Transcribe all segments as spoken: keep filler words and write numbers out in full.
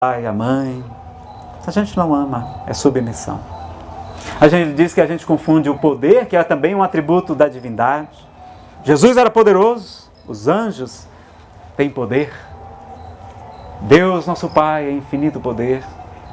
pai, a mãe. A gente não ama, é submissão. A gente diz que a gente confunde o poder, que é também um atributo da divindade. Jesus era poderoso, os anjos têm poder. Deus, nosso Pai, é infinito poder.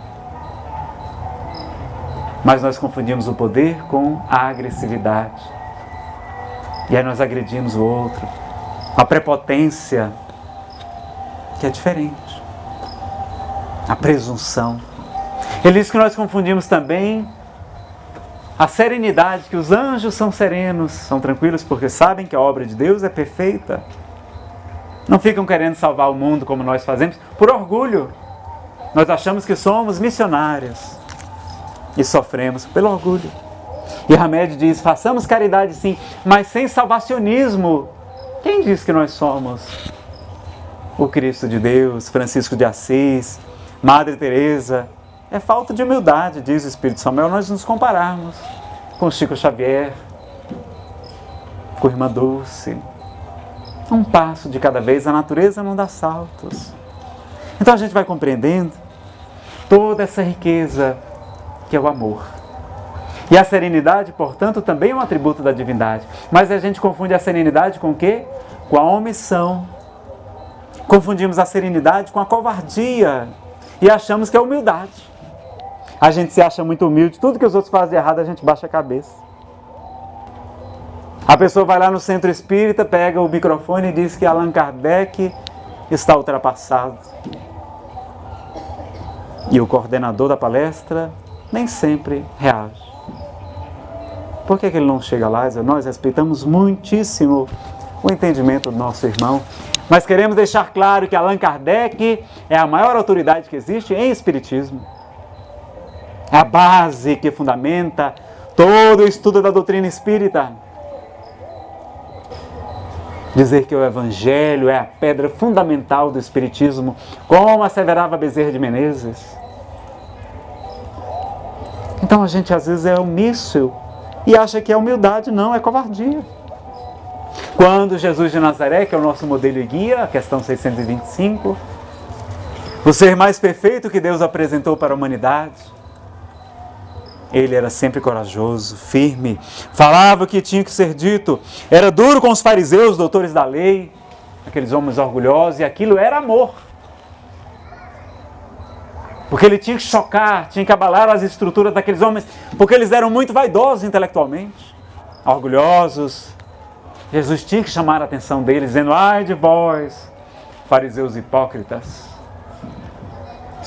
Mas nós confundimos o poder com a agressividade. E aí nós agredimos o outro. A prepotência, que é diferente. A presunção. Ele diz que nós confundimos também a serenidade, que os anjos são serenos, são tranquilos porque sabem que a obra de Deus é perfeita. Não ficam querendo salvar o mundo como nós fazemos, por orgulho. Nós achamos que somos missionários e sofremos pelo orgulho. E Hamed diz, façamos caridade sim, mas sem salvacionismo. Quem diz que nós somos o Cristo de Deus, Francisco de Assis, Madre Teresa? É falta de humildade, diz o Espírito Samuel, nós nos compararmos com Chico Xavier, com Irmã Dulce. Um passo de cada vez, a natureza não dá saltos. Então a gente vai compreendendo toda essa riqueza que é o amor. E a serenidade, portanto, também é um atributo da divindade. Mas a gente confunde a serenidade com o quê? Com a omissão. Confundimos a serenidade com a covardia e achamos que é humildade. A gente se acha muito humilde, tudo que os outros fazem de errado a gente baixa a cabeça. A pessoa vai lá no centro espírita, pega o microfone e diz que Allan Kardec está ultrapassado. E o coordenador da palestra nem sempre reage. Por que que ele não chega lá? Nós respeitamos muitíssimo o entendimento do nosso irmão, mas queremos deixar claro que Allan Kardec é a maior autoridade que existe em espiritismo. É a base que fundamenta todo o estudo da doutrina espírita. Dizer que o Evangelho é a pedra fundamental do espiritismo, como asseverava Bezerra de Menezes. Então a gente às vezes é omisso e acha que a humildade não, é covardia. Quando Jesus de Nazaré, que é o nosso modelo e guia, a questão seiscentos e vinte e cinco, o ser mais perfeito que Deus apresentou para a humanidade, ele era sempre corajoso, firme, falava o que tinha que ser dito, era duro com os fariseus, doutores da lei, aqueles homens orgulhosos, e aquilo era amor. Porque ele tinha que chocar, tinha que abalar as estruturas daqueles homens, porque eles eram muito vaidosos intelectualmente, orgulhosos. Jesus tinha que chamar a atenção deles, dizendo, ai de vós, fariseus hipócritas.